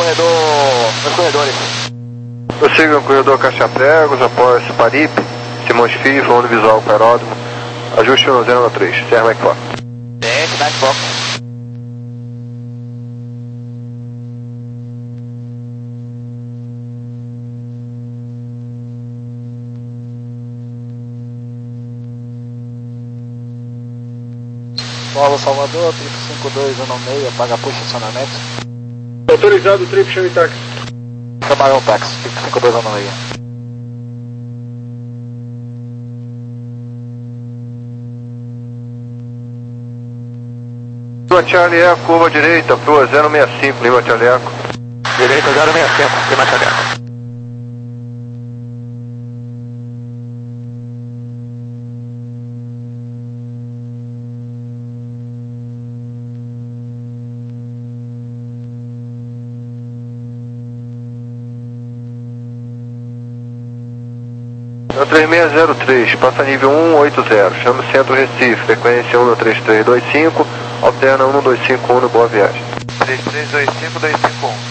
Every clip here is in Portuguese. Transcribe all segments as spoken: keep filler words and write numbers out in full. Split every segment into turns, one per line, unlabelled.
corredor, nos corredores.
Prossiga no corredor Caixa Pregos, após Paripe, Simões Filho, voando visual para aeródromo. Ajuste no zero nove três, Sierra Mike Fox.
Tem, Mike Fox. Polo Salvador, trip cinco dois um seis, paga por estacionamento.
Autorizado, trip Chevy Taxi.
Camarão Taxi, trip cinco dois um seis.
Lima Charlie Eco, curva direita, Proa zero seis cinco, Lima Charlie Eco.
Direita zero seis cinco, Lima Charlie Eco.
três seis zero três, passa nível um oito zero, chama o centro Recife, frequência um três três dois cinco, alterna um dois cinco um no Boa Viagem.
três três dois cinco dois cinco um.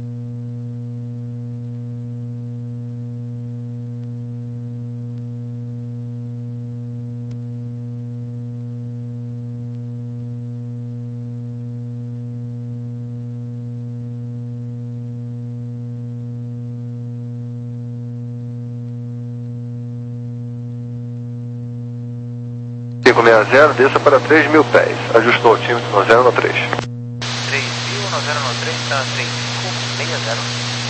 cinco seis zero, desça para três mil pés. Ajustou o time no zero nove três.
três mil no zero nove três, está três cinco seis zero.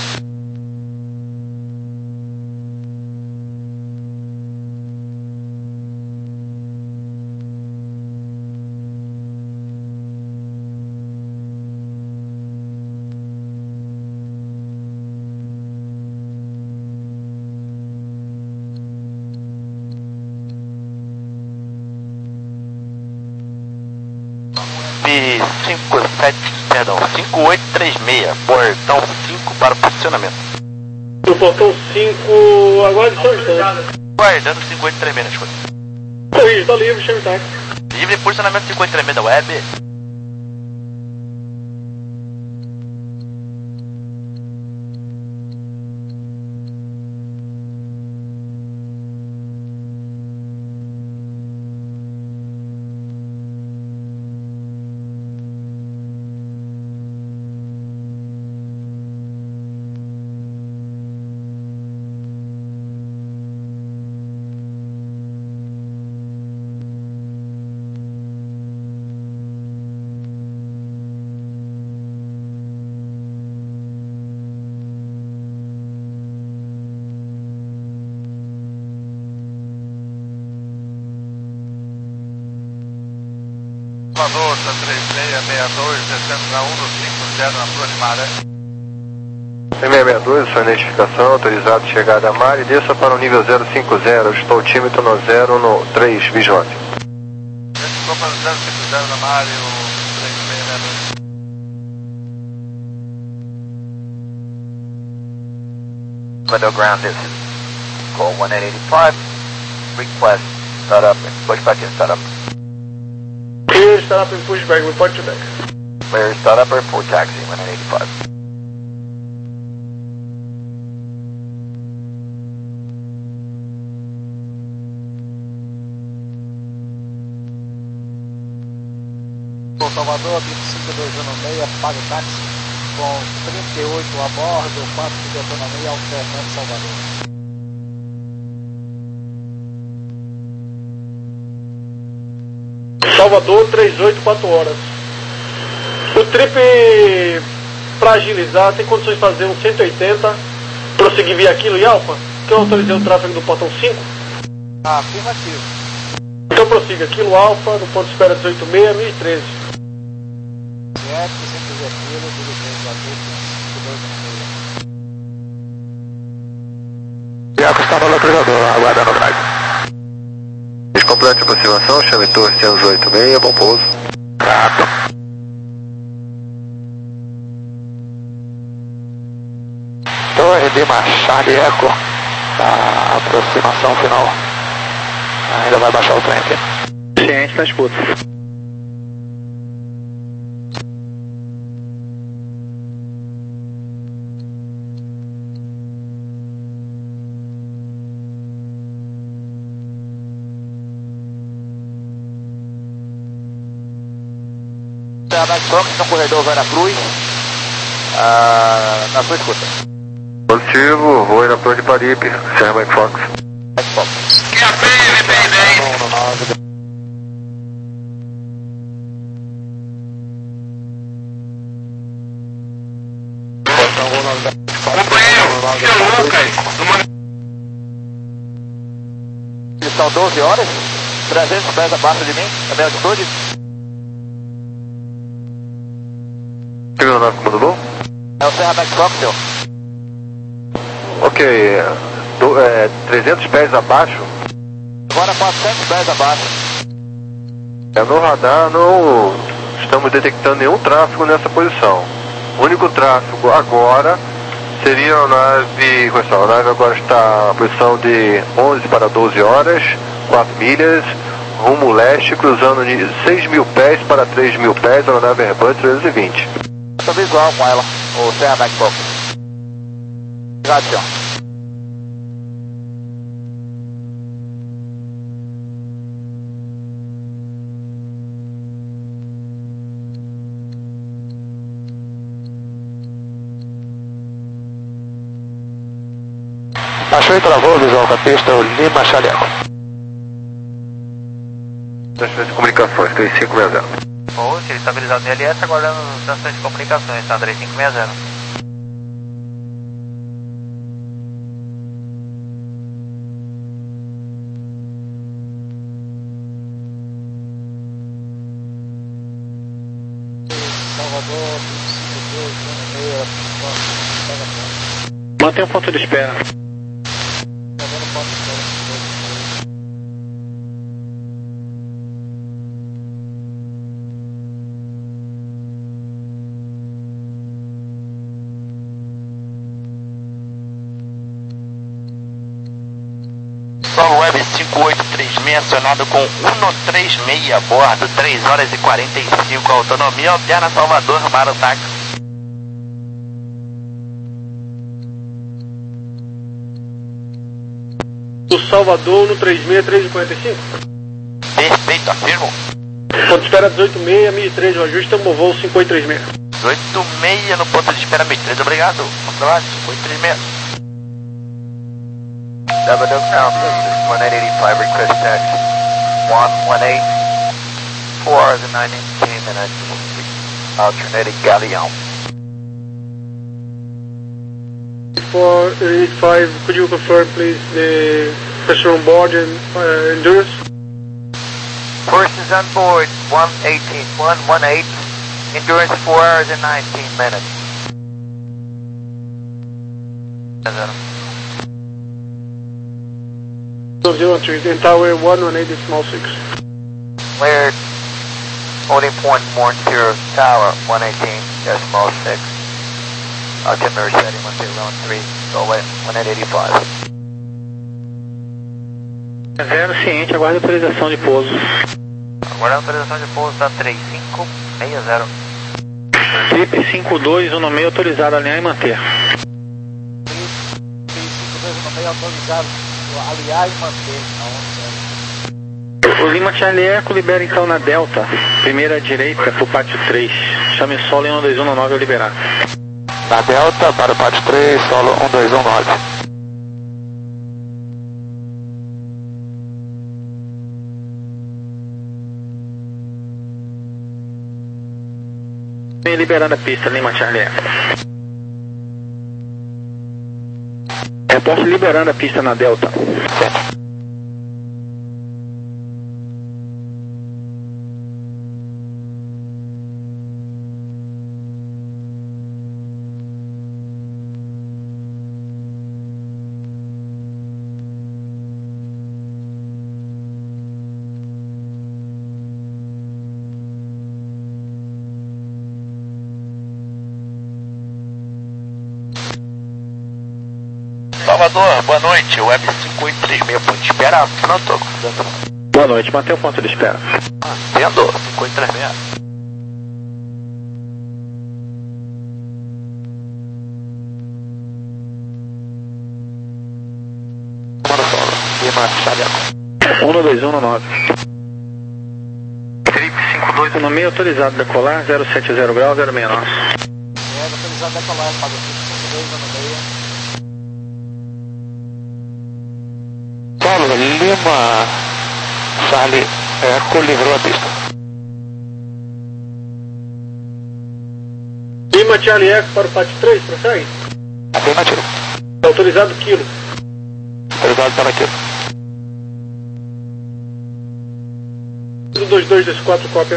cinco sete, perdão, cinco oito três seis, portão cinco para posicionamento.
O portão cinco, aguarde só um instante.
Guardando cinco oito três seis nas coisas.
Corrijo, tá livre, Chevy Taxi.
Livre posicionamento cinco oito três seis da web.
Salvador, três seis seis dois, descendo na um cinco zero na sua animada.
três seis seis dois, sua identificação, autorizado chegada a mar e desça para o nível zero cinco zero, ajustou o tímetro no zero no três, vigilante.
Desceu para o zero cinco zero na mar e o três seis seis dois.
Window ground distance. Call one eight eight five. Request startup and pushback in startup.
Clear startup and pushback, report to deck.
Clear startup report taxi one eight eight five. Salvador, vinte e cinco dois um seis, paga o táxi com trinta e oito a bordo, quatro de autonomia, alternando Salvador.
Salvador, três oito, quatro horas. O trip, para agilizar, tem condições de fazer um cento e oitenta, prosseguir via Kilo e Alfa, que eu autorizei o tráfego do portão cinco.
Ah, afirmativo.
Então prossiga, Kilo Alfa, no ponto de espera dezoito seis, mil e treze.
Certo, sempre via Kilo, diligente, ajuste, cinco dois um seis. Iaco está no localizador, aguardando o drive.
Complete a aproximação, chame Torre cento e oito seis, bom pouso.
Prato. Torre de Machado Eco, a aproximação final. Ainda vai baixar o trem aqui.
Ciente, está disposto.
Serra Max Fox, no corredor Vera Cruz, ah, na sua escuta.
Positivo, vou na Torre de Paripe, Serra Max Fox.
Max Fox.
Q A P, V P dez. Companheiro, seu Lucas.
São doze horas, trezentos pés abaixo de mim, a minha altitude.
Chegou na comando bom?
É o Serra Max Fox, senhor.
Ok, do, é, trezentos pés abaixo.
Agora quatrocentos pés abaixo.
É, no radar não estamos detectando nenhum tráfego nessa posição. O único tráfego agora seria a nave, a nave agora está na posição de onze para doze horas, quatro milhas, rumo leste, cruzando de seis mil pés para três mil pés, a nave Airbus trezentos e vinte.
Estou visual com ela, o Serra Max Fox. Obrigado, senhor. Achou e travou, visual com a pista, o Lima Chaleco.
Transferência de comunicações, três cinco seis zero.
Post, estabilizado no L S, aguardando transferência de comunicações, tá? três cinco seis zero.
Salvador, mantém o ponto de espera.
Solo Web cinco oito três seis acionado com cento e trinta e seis a bordo, três horas e quarenta e cinco, autonomia alterna Salvador para o táxi.
Do Salvador no três seis três quarenta e cinco.
Perfeito, afirmo.
Ponto de espera dezoito seis, mil e três, o ajuste, tamo voo cinco oito três seis.
dezoito seis no ponto de espera mil e três, obrigado. Controlado, cinco oito três seis. Double ground, this is one eight eight five, request taxi. one one eight, four hours and nineteen minutes, alternating Galeão.
four eight five, could you confirm please the pressure on board and uh, endurance?
Forces on board, one eighteen, one one eight, endurance four hours and nineteen minutes.
So zero three, in tower one one eight decimal six.
Cleared, holding point one zero tower, one eighteen decimal six. Altimeter setting one zero one three, go away, one eight eight five.
Zero ciente, aguarda autorização de pouso.
Agora a autorização de pouso está três cinco seis zero.
Trip cinco dois um seis autorizado, alinhar e manter.
Aliar e manter.
O Lima Charlie Eco libera então na Delta, primeira direita pro pátio três. Chame solo em um dois um nove ao liberar.
Na Delta para o pátio três, solo um dois um nove.
Vem liberando a pista, Lima Charlie Eco. Reporte liberando a pista na Delta.
Certo.
Salvador, boa noite, Web cinco oito três seis, ponto de espera, não estou.
Boa noite, mantém o ponto de espera.
Entendo, cinco oito três seis.
Comando solo, Lima Chaleco.
um dois um nove.
Trip cinco dois
oito no meio, autorizado decolar, zero sete zero grau, zero seis nove.
É, autorizado decolar, paga cinco dois no meio.
Paulo, Lima, Charlie, Eco, livrou a pista.
Lima, Charlie, Eco para o P A T três, prossegue?
Afirmativo.
Autorizado quilo.
Autorizado para quilo.
dois dois dois quatro, cópia.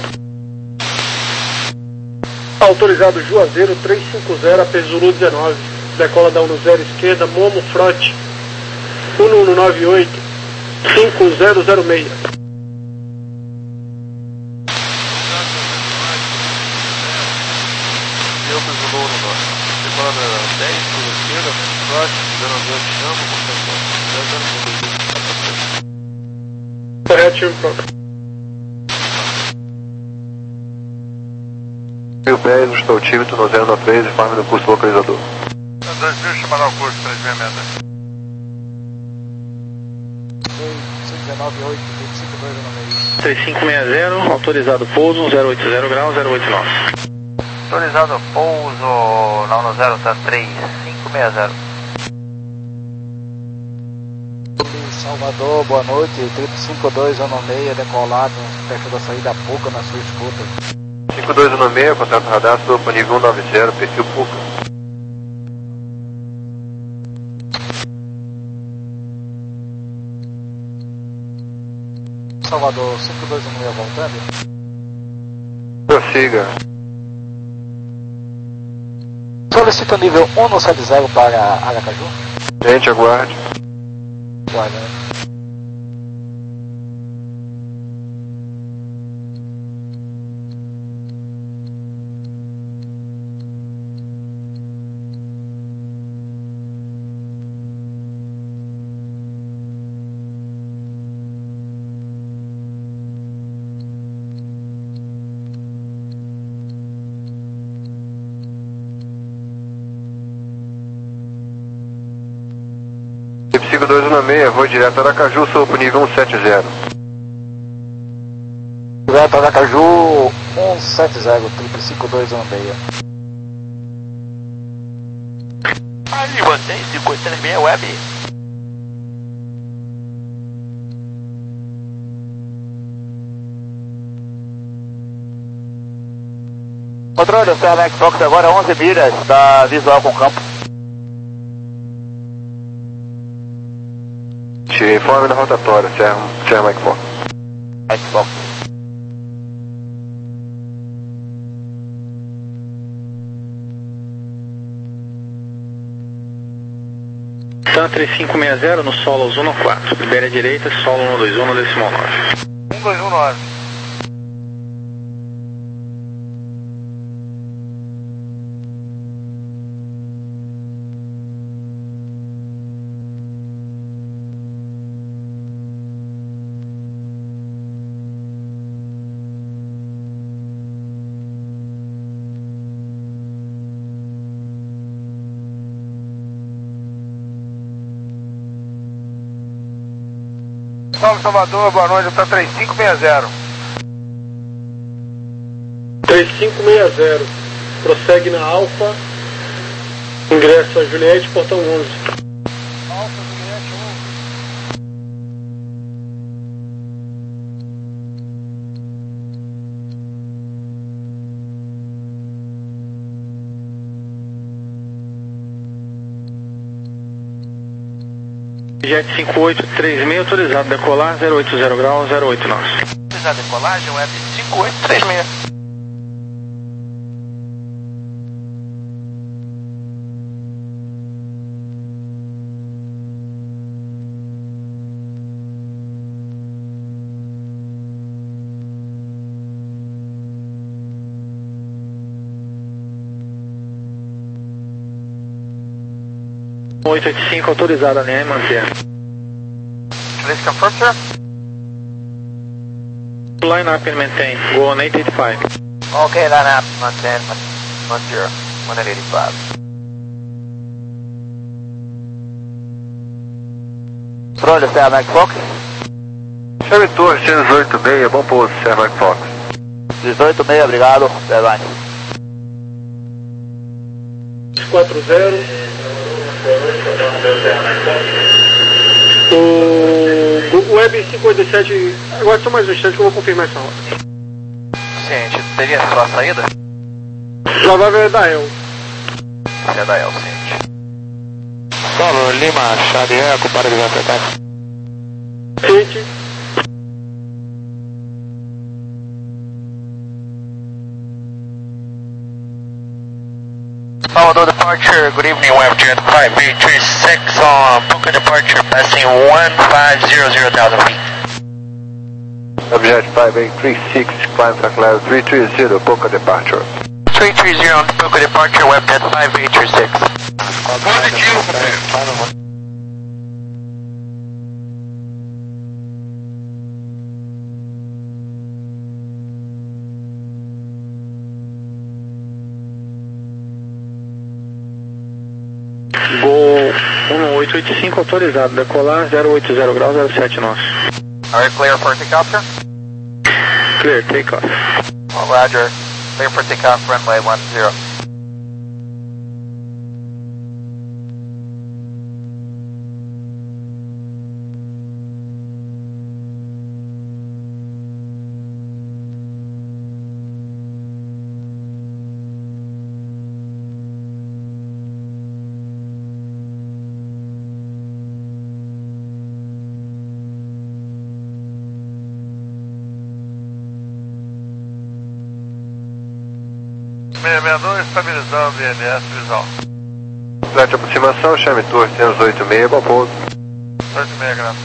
Autorizado Juazeiro três cinco zero, A P Zulu dezenove. Decola da um zero esquerda, Momo Front. um um nove oito, cinco zero zero seis.
Eu fiz o Louro Norte. Decola da dez, por esquerda, Front, zero zero, chama, concentração.
Correto, pronto.
mil pés, estou tímido no zero nove três, informe do curso localizador.
dois mil, chamar o curso três seis seis.
cinco nove oito, vinte e cinco dois no meio.
três cinco seis zero, autorizado pouso, zero oito zero grau, zero oito nove.
Autorizado pouso, não no zero, tá três cinco seis zero.
Salvador, boa noite, triplo cinco dois no meio, decolado, perto da saída Puca na sua escuta.
cinco dois um seis, contato radar, sopa nível cento e noventa, perfil Puca.
Salvador, cinco dois um seis voltando.
Prossiga.
Solicita nível um sete zero para Aracaju.
Gente, aguarde.
Guarda.
cinco dois um seis, vou direto a Aracaju, sou pro nível cento e setenta.
Direto Aracaju, cento e setenta, triplo cinco dois um seis.
Ali, você, cinco oito seis web. Controle, o Star Max Fox agora onze milhas, tá visual com o campo.
Te informe da rotatória, Sierra Mike Fox.
Mike Fox.
Tan três cinco seis zero no solo zona quatro. Libere a direita, solo um dois um no decimal nove.
um dois um nove.
Salve Salvador, boa noite, tá três cinco seis zero.
três cinco seis zero, prossegue na Alfa, ingresso a Juliette, portão onze.
Alfa, Juliette, onze.
Jet cinco oito três seis, autorizado decolar, zero oito zero grau, zero oito nove.
Autorizado decolagem, web cinco oito três seis.
oito oito cinco, autorizado a linha e manter.
Please confirm, sir.
Line up and maintain, go on eight eight five.
Okay, line up, maintain, one zero, one eight five. Controle, Sierra Mike Fox.
Chame Torre, cento e oito seis, bom pouso, Sierra Mike Fox.
dezoito meia, obrigado, Airline.
quatro zero. O Web cinquenta e sete, agora só mais um instante que eu vou confirmar essa hora.
Ciente, teria sua saída?
Provável é da El.
Se é da El, ciente.
Solo Lima, Charlie Eco, para de acertar.
Ciente.
Salvador departure, good evening, WebJet five eight three six on Boca departure, passing one five zero zero thousand feet.
WebJet five eight three six, climb track level three three zero, Boca departure.
three three zero on Boca departure, WebJet five eight three six.
Gol um oito oito cinco autorizado, decolar zero oito zero graus, zero sete nosso.
Are you clear for takeoff, sir?
Clear, takeoff.
Oh, Roger. Clear for takeoff, runway one zero.
seis seis dois, estabilizando I N S visual.
Flat de aproximação, chame Tour oito oito seis, bom pouso.
oito seis graus.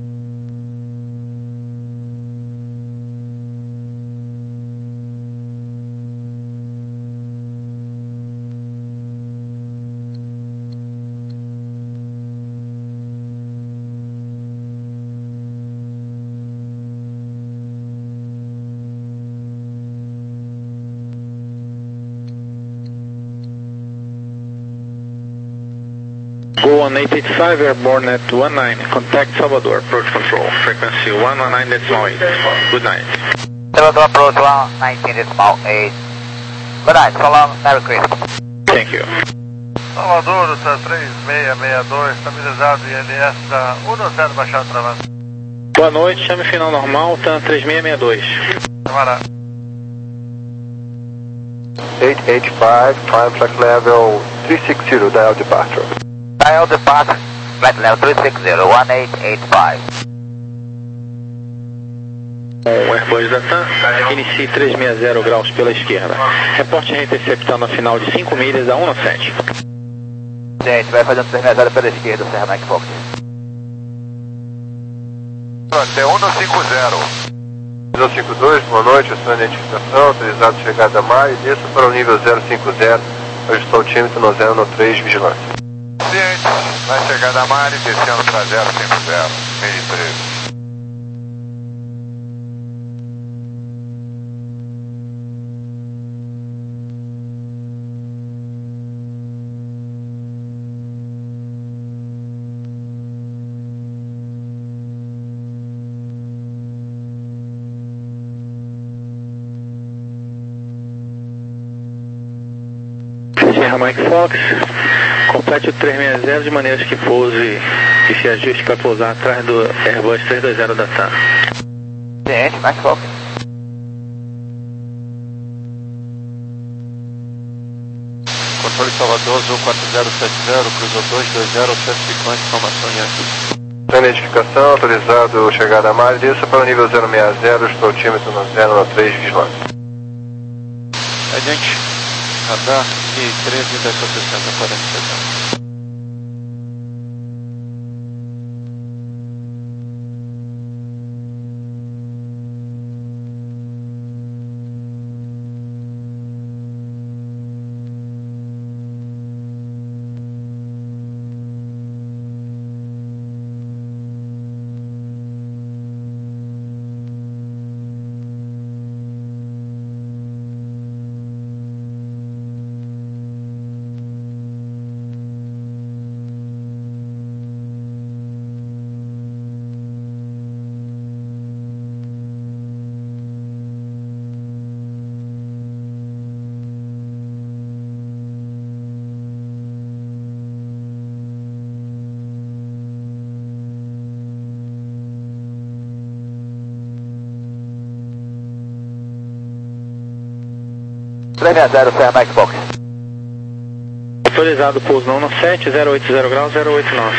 Go one eight eight five, airborne at one nine, contact Salvador, approach control, frequency one one nine decimal eight, good night.
Salvador approach one nineteen decimal eight. Good night, so long, Merry Christmas.
Thank you.
Salvador, tá três seis seis dois, estabilizado I N S da um zero, baixado travando.
Boa noite, chame final normal, T A N três seis seis dois.
Camarada.
eight eight five, climb track level three six zero, dial departure.
Dial departure, flight level three six zero, one eight eight five.
O Airbus da T A N, inicie trezentos e sessenta graus pela esquerda. Reporte reinterceptando a final de cinco milhas a um sete.
Gente, vai fazendo trezentos e sessenta pela esquerda, Serra Mike Fox.
Até um cinco zero.
um cinco dois, boa noite, sua identificação, autorizado chegada a mar e desça para o nível zero cinco zero, ajustou o tímetro no zero três, vigilância.
Ciente, vai chegar da Mari, descendo para zero cinco zero, meio treze.
Serra Mike Fox, complete o trezentos e sessenta de maneira que pouse e se ajuste para pousar atrás do Airbus trezentos e vinte da T A N.
Gente, Mike Fox.
Controle Salvador, Azul quatro zero sete zero, cruzou dois dois zero, centro cinquenta, informação em Sua identificação, autorizado chegada a mar e desça para o nível zero seis zero, estou o tímetro no zero três, vigilância. Adiante. Radar e treze, dez a sessenta, quarenta e sete.
três seis zero, Serra Mike Fox.
Autorizado pouso não no sete, zero oito zero graus, zero oito nove.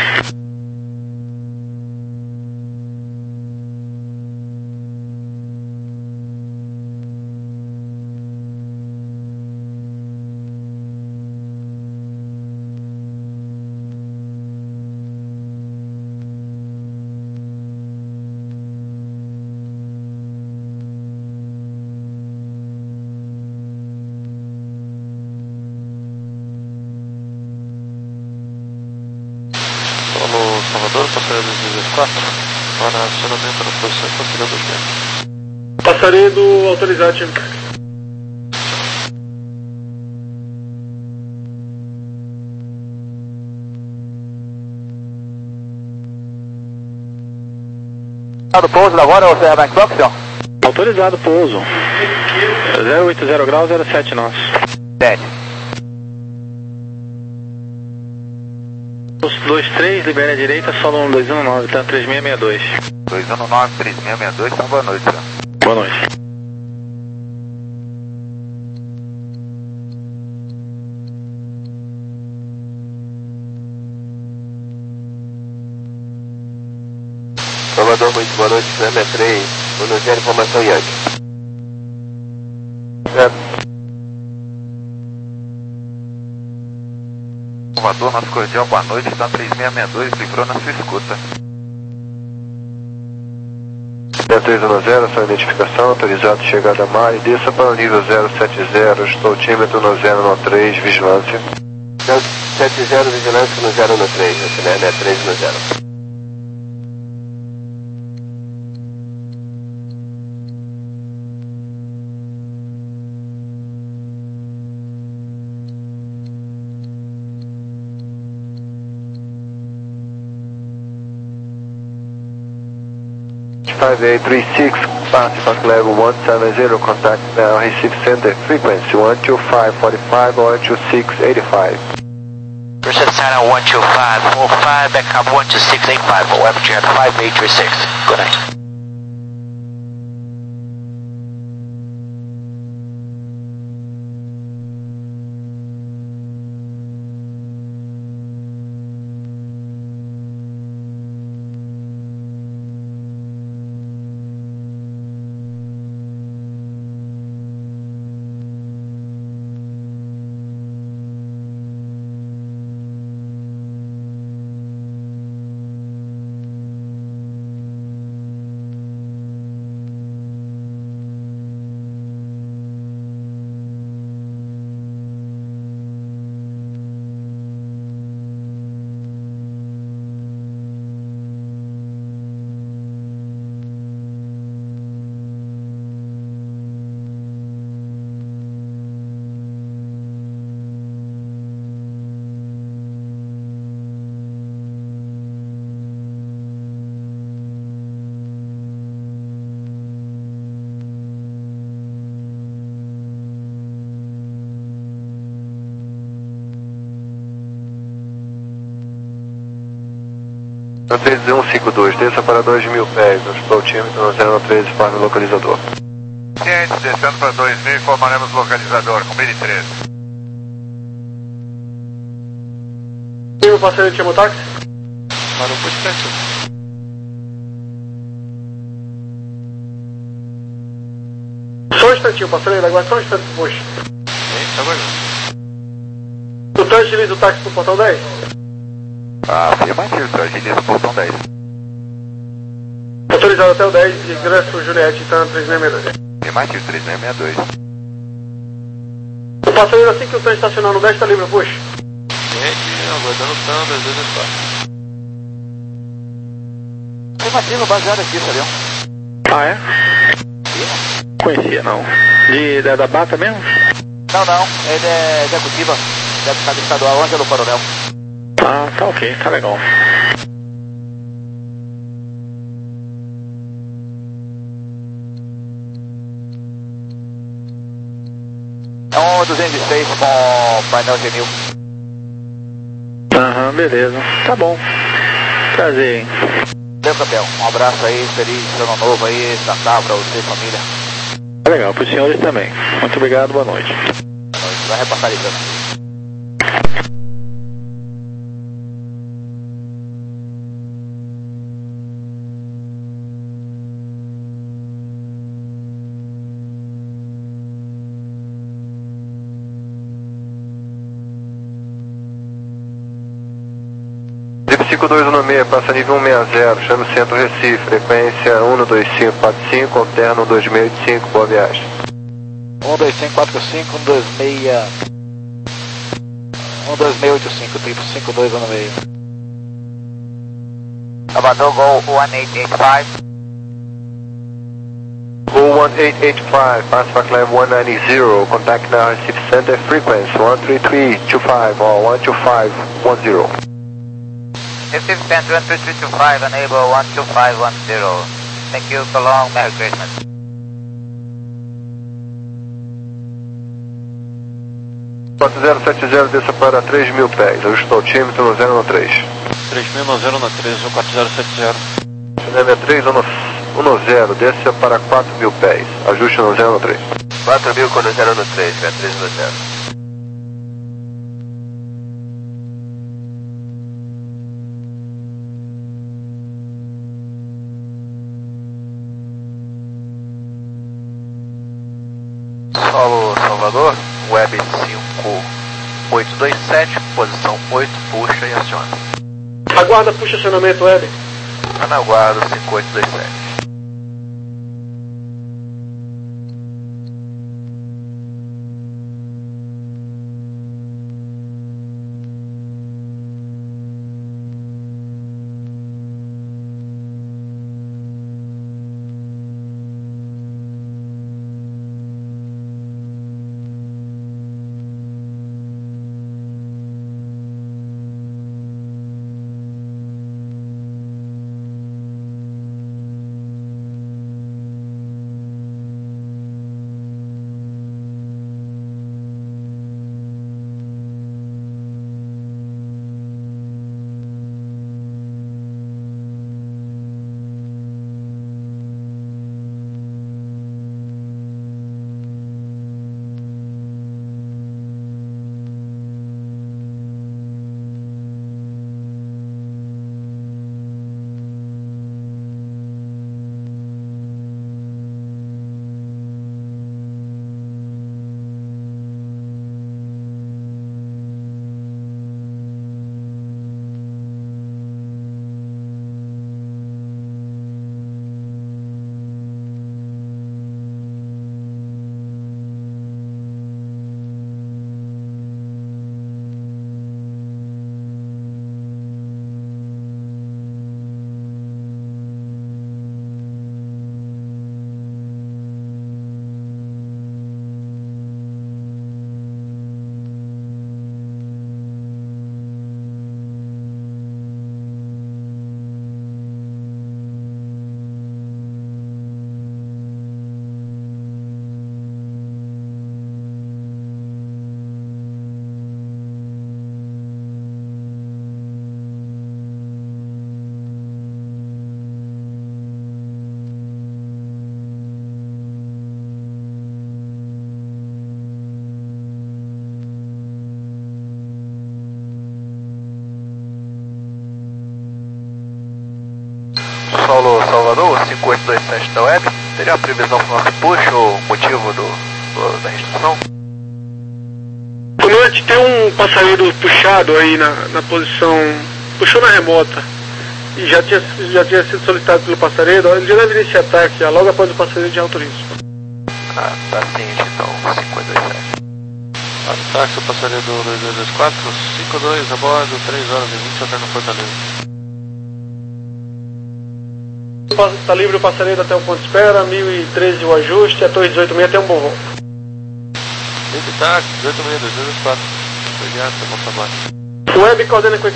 Salvador, passaredo duzentos e quatro, para acionamento na posição e passaredo dois metros.
Passaredo autorizado, time.
Tá no pouso agora, ou Serra Mike Fox, senhor?
Autorizado pouso. zero oito zero graus, zero sete nove.
sete.
dois três, libera a direita, solo um dois um nove, tá três seis seis dois.
dois um nove, três seis seis dois, então boa noite, senhor.
Boa noite.
Salvador, muito boa noite, Fernando três, Buenos Aires, informação Yankee.
Certo. Salvador, nosso cordial boa noite, está três seis seis dois, livrou na sua escuta.
três um zero, sua identificação, autorizado chegada a mar e desça para o nível zero sete zero, estou tímetro no zero um três, vigilância. zero sete zero, vigilância no zero um três, né, três um zero. five eight three six, Pacific level one seven zero, contact now, Recife Center, frequency one two five four five, one two six eight five.
Percent China one two five four five, back up one two six eight five, O F J five eight three six. Good night.
três um cinco dois, desça para dois mil pés, estou tímetro no zero um três, informe localizador.
Ciente, descendo para dois mil, informaremos localizador, com mil e treze.
E o passaredo chamou táxi?
Para o podcast.
Só um instantinho, passaredo, agora só um instante, poxa.
Tá aguardando.
Tu transferiu o táxi pro portão dez?
Ah, afirmativo, senhor, agiliza o portão dez.
Autorizado até o dez, ingresso Juliette, então três seis seis dois.
Afirmativo, três seis seis dois.
O passareiro, assim que o trem estacionar no dez, tá livre, puxa.
Gente, aguardando o plano das vezes quatro.
Afirmativo, baseado aqui, sabiam?
Ah, é? Conhecia, não. De, da, da Bata mesmo?
Não, não, ele é executiva, deputado estadual Ângelo Coronel.
Ah, tá ok, tá legal.
É um duzentos e seis com painel Genil.
Aham, beleza. Tá bom. Prazer, hein?
Meu campeão, um abraço aí, feliz ano novo aí, Natal pra você e família.
Tá legal, pros senhores também. Muito obrigado, boa noite.
vai repassar ali pra mim.
cinco dois um seis, passa nível cento e sessenta, chama o centro Recife, frequência um dois cinco quatro cinco, alterno um dois seis oito cinco, boa viagem.
um dois cinco quatro cinco, um dois seis... um dois seis oito cinco, tipo cinco dois um seis.
Salvador, go one eight eight five.
Go one eight eight five, pass para climb one ninety, contact now Recife Center, frequency one three three two five or one two five one zero.
Recife Center one three three two five, enable one two five one zero. Thank you, so long, Merry Christmas.
quatro zero sete zero, desça para três mil pés, ajuste o altímetro no zero um três.
três mil no zero um três, quatro zero sete zero.
Cinema três um zero, desça para quatro mil pés, ajuste no zero um três.
quatro mil com zero um três, três um zero.
Solo Salvador, Web cinco oito dois sete, posição oito, puxa e aciona.
Aguarda, puxa acionamento web.
Tá na guarda cinco oito dois sete. Solo Salvador, cinco oito dois sete da Web, teria a previsão para o nosso push ou motivo do, do, da restrição?
Comandante, tem um passageiro puxado aí na, na posição, puxou na remota, e já tinha, já tinha sido solicitado pelo passageiro, ele já deve iniciar ataque logo após o passageiro de alto risco.
Ah, tá ciente então, cinco oito dois sete.
Ataque o passageiro dois dois dois quatro, cinco dois a bordo, três horas e vinte, alterno Fortaleza.
Está livre o passageiro até o ponto de espera, mil e treze o ajuste, a torre dezoito seis tem um bom voo.
Livre táxi, dezoito seis dois dois quatro. Obrigado, bom trabalho.
Web coordena com